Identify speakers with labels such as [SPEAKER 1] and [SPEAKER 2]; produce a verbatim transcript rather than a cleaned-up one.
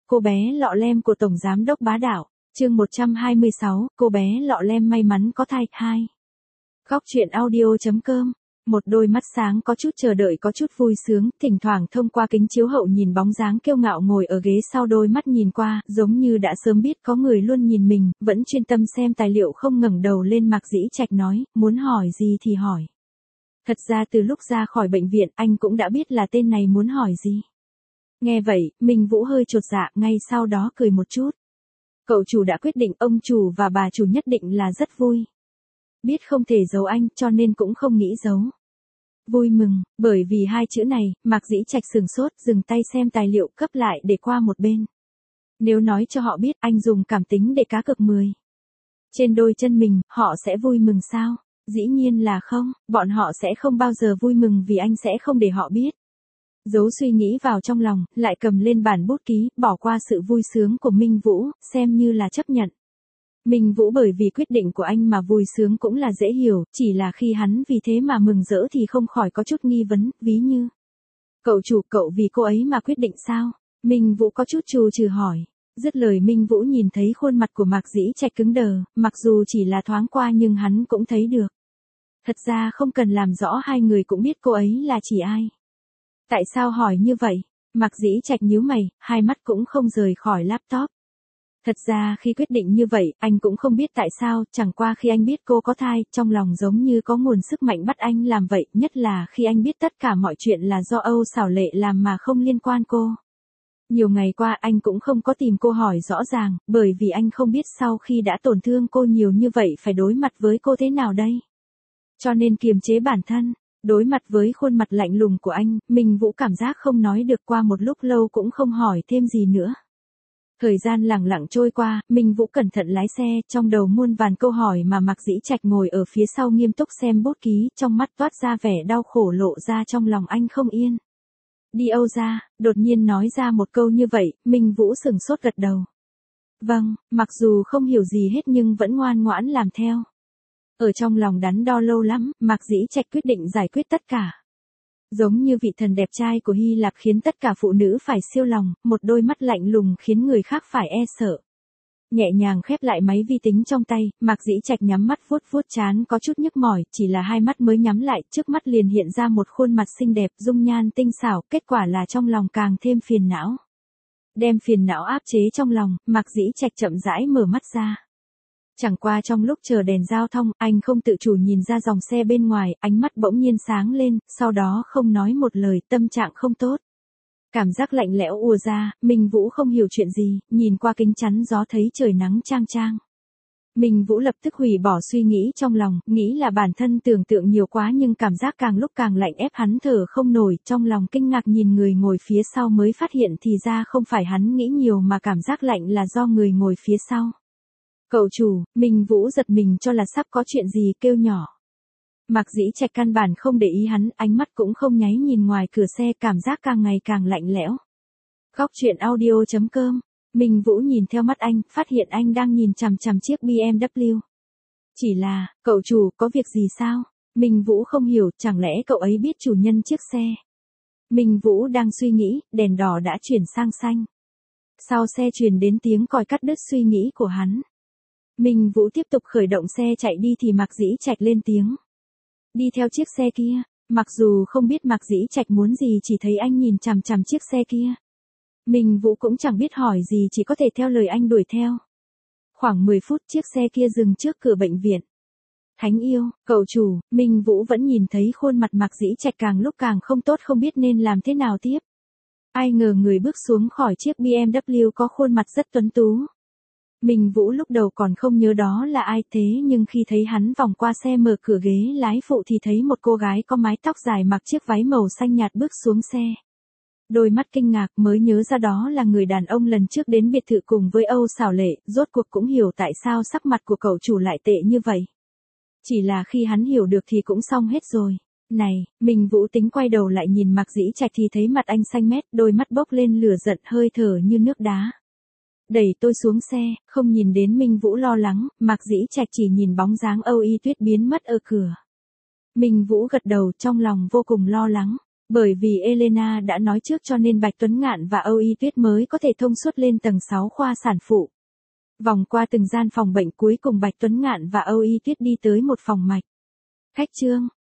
[SPEAKER 1] cô bé lọ lem của Tổng Giám đốc bá đạo, chương một trăm hai mươi sáu, cô bé lọ lem may mắn có thai, hai. Góc truyện audio.com. Một đôi mắt sáng có chút chờ đợi có chút vui sướng, thỉnh thoảng thông qua kính chiếu hậu nhìn bóng dáng kiêu ngạo ngồi ở ghế sau, đôi mắt nhìn qua, giống như đã sớm biết có người luôn nhìn mình, vẫn chuyên tâm xem tài liệu không ngẩng đầu lên. Mạc Dĩ Trạch nói, muốn hỏi gì thì hỏi. Thật ra từ lúc ra khỏi bệnh viện anh cũng đã biết là tên này muốn hỏi gì. Nghe vậy, Minh Vũ hơi chột dạ, ngay sau đó cười một chút. Cậu chủ đã quyết định, ông chủ và bà chủ nhất định là rất vui. Biết không thể giấu anh, cho nên cũng không nghĩ giấu. Vui mừng, bởi vì hai chữ này, Mạc Dĩ Trạch sừng sốt, dừng tay xem tài liệu, cấp lại để qua một bên. Nếu nói cho họ biết anh dùng cảm tính để cá cược mười trên đôi chân mình, họ sẽ vui mừng sao? Dĩ nhiên là không, bọn họ sẽ không bao giờ vui mừng vì anh sẽ không để họ biết. Giấu suy nghĩ vào trong lòng, lại cầm lên bản bút ký, bỏ qua sự vui sướng của Minh Vũ, xem như là chấp nhận. Minh Vũ bởi vì quyết định của anh mà vui sướng cũng là dễ hiểu, chỉ là khi hắn vì thế mà mừng rỡ thì không khỏi có chút nghi vấn, ví như. Cậu chủ, cậu vì cô ấy mà quyết định sao? Minh Vũ có chút trù trừ hỏi. Dứt lời Minh Vũ nhìn thấy khuôn mặt của Mạc Dĩ Trạch cứng đờ, mặc dù chỉ là thoáng qua nhưng hắn cũng thấy được. Thật ra không cần làm rõ, hai người cũng biết cô ấy là chỉ ai. Tại sao hỏi như vậy? Mạc Dĩ Trạch nhíu mày, hai mắt cũng không rời khỏi laptop. Thật ra khi quyết định như vậy, anh cũng không biết tại sao, chẳng qua khi anh biết cô có thai, trong lòng giống như có nguồn sức mạnh bắt anh làm vậy, nhất là khi anh biết tất cả mọi chuyện là do Âu Xảo Lệ làm mà không liên quan cô. Nhiều ngày qua anh cũng không có tìm cô hỏi rõ ràng, bởi vì anh không biết sau khi đã tổn thương cô nhiều như vậy phải đối mặt với cô thế nào đây. Cho nên kiềm chế bản thân, đối mặt với khuôn mặt lạnh lùng của anh, Minh Vũ cảm giác không nói được, qua một lúc lâu cũng không hỏi thêm gì nữa. Thời gian lẳng lặng trôi qua, Minh Vũ cẩn thận lái xe, trong đầu muôn vàn câu hỏi mà Mạc Dĩ Trạch ngồi ở phía sau nghiêm túc xem bút ký, trong mắt toát ra vẻ đau khổ, lộ ra trong lòng anh không yên. Đi Âu ra, đột nhiên nói ra một câu như vậy, Minh Vũ sừng sốt gật đầu. Vâng, mặc dù không hiểu gì hết nhưng vẫn ngoan ngoãn làm theo. Ở trong lòng đắn đo lâu lắm, Mạc Dĩ Trạch quyết định giải quyết tất cả. Giống như vị thần đẹp trai của Hy Lạp khiến tất cả phụ nữ phải siêu lòng, một đôi mắt lạnh lùng khiến người khác phải e sợ. Nhẹ nhàng khép lại máy vi tính trong tay, Mạc Dĩ Trạch nhắm mắt vuốt vuốt trán có chút nhức mỏi, chỉ là hai mắt mới nhắm lại, trước mắt liền hiện ra một khuôn mặt xinh đẹp, dung nhan tinh xảo, kết quả là trong lòng càng thêm phiền não. Đem phiền não áp chế trong lòng, Mạc Dĩ Trạch chậm rãi mở mắt ra. Chẳng qua trong lúc chờ đèn giao thông, anh không tự chủ nhìn ra dòng xe bên ngoài, ánh mắt bỗng nhiên sáng lên, sau đó không nói một lời, tâm trạng không tốt. Cảm giác lạnh lẽo ùa ra, Minh Vũ không hiểu chuyện gì, nhìn qua kính chắn gió thấy trời nắng chang chang. Minh Vũ lập tức hủy bỏ suy nghĩ trong lòng, nghĩ là bản thân tưởng tượng nhiều quá nhưng cảm giác càng lúc càng lạnh ép hắn thở không nổi, trong lòng kinh ngạc nhìn người ngồi phía sau mới phát hiện thì ra không phải hắn nghĩ nhiều mà cảm giác lạnh là do người ngồi phía sau. Cậu chủ, Minh Vũ giật mình cho là sắp có chuyện gì, kêu nhỏ. Mạc Dĩ Trạch căn bản không để ý hắn, ánh mắt cũng không nháy nhìn ngoài cửa xe, cảm giác càng ngày càng lạnh lẽo. Góc truyện audio.com. Minh Vũ nhìn theo mắt anh, phát hiện anh đang nhìn chằm chằm chiếc bê em vê kép. Chỉ là, cậu chủ, có việc gì sao? Minh Vũ không hiểu, chẳng lẽ cậu ấy biết chủ nhân chiếc xe? Minh Vũ đang suy nghĩ, đèn đỏ đã chuyển sang xanh. Sau xe truyền đến tiếng còi cắt đứt suy nghĩ của hắn. Minh Vũ tiếp tục khởi động xe chạy đi thì Mạc Dĩ Trạch lên tiếng. Đi theo chiếc xe kia, mặc dù không biết Mạc Dĩ Trạch muốn gì, chỉ thấy anh nhìn chằm chằm chiếc xe kia. Minh Vũ cũng chẳng biết hỏi gì, chỉ có thể theo lời anh đuổi theo. Khoảng mười phút chiếc xe kia dừng trước cửa bệnh viện. Thánh yêu, cậu chủ, Minh Vũ vẫn nhìn thấy khuôn mặt Mạc Dĩ Trạch càng lúc càng không tốt, không biết nên làm thế nào tiếp. Ai ngờ người bước xuống khỏi chiếc bê em vê kép có khuôn mặt rất tuấn tú. Minh Vũ lúc đầu còn không nhớ đó là ai, thế nhưng khi thấy hắn vòng qua xe mở cửa ghế lái phụ thì thấy một cô gái có mái tóc dài mặc chiếc váy màu xanh nhạt bước xuống xe. Đôi mắt kinh ngạc mới nhớ ra đó là người đàn ông lần trước đến biệt thự cùng với Âu Xảo Lệ, rốt cuộc cũng hiểu tại sao sắc mặt của cậu chủ lại tệ như vậy. Chỉ là khi hắn hiểu được thì cũng xong hết rồi. Này, Minh Vũ tính quay đầu lại nhìn Mạc Dĩ Trạch thì thấy mặt anh xanh mét, đôi mắt bốc lên lửa giận, hơi thở như nước đá. Đẩy tôi xuống xe, không nhìn đến Minh Vũ lo lắng, Mạc Dĩ Trạch chỉ nhìn bóng dáng Âu Y Tuyết biến mất ở cửa. Minh Vũ gật đầu, trong lòng vô cùng lo lắng. Bởi vì Elena đã nói trước cho nên Bạch Tuấn Ngạn và Âu Y Tuyết mới có thể thông suốt lên tầng sáu khoa sản phụ. Vòng qua từng gian phòng bệnh cuối cùng Bạch Tuấn Ngạn và Âu Y Tuyết đi tới một phòng mạch. Khách trương,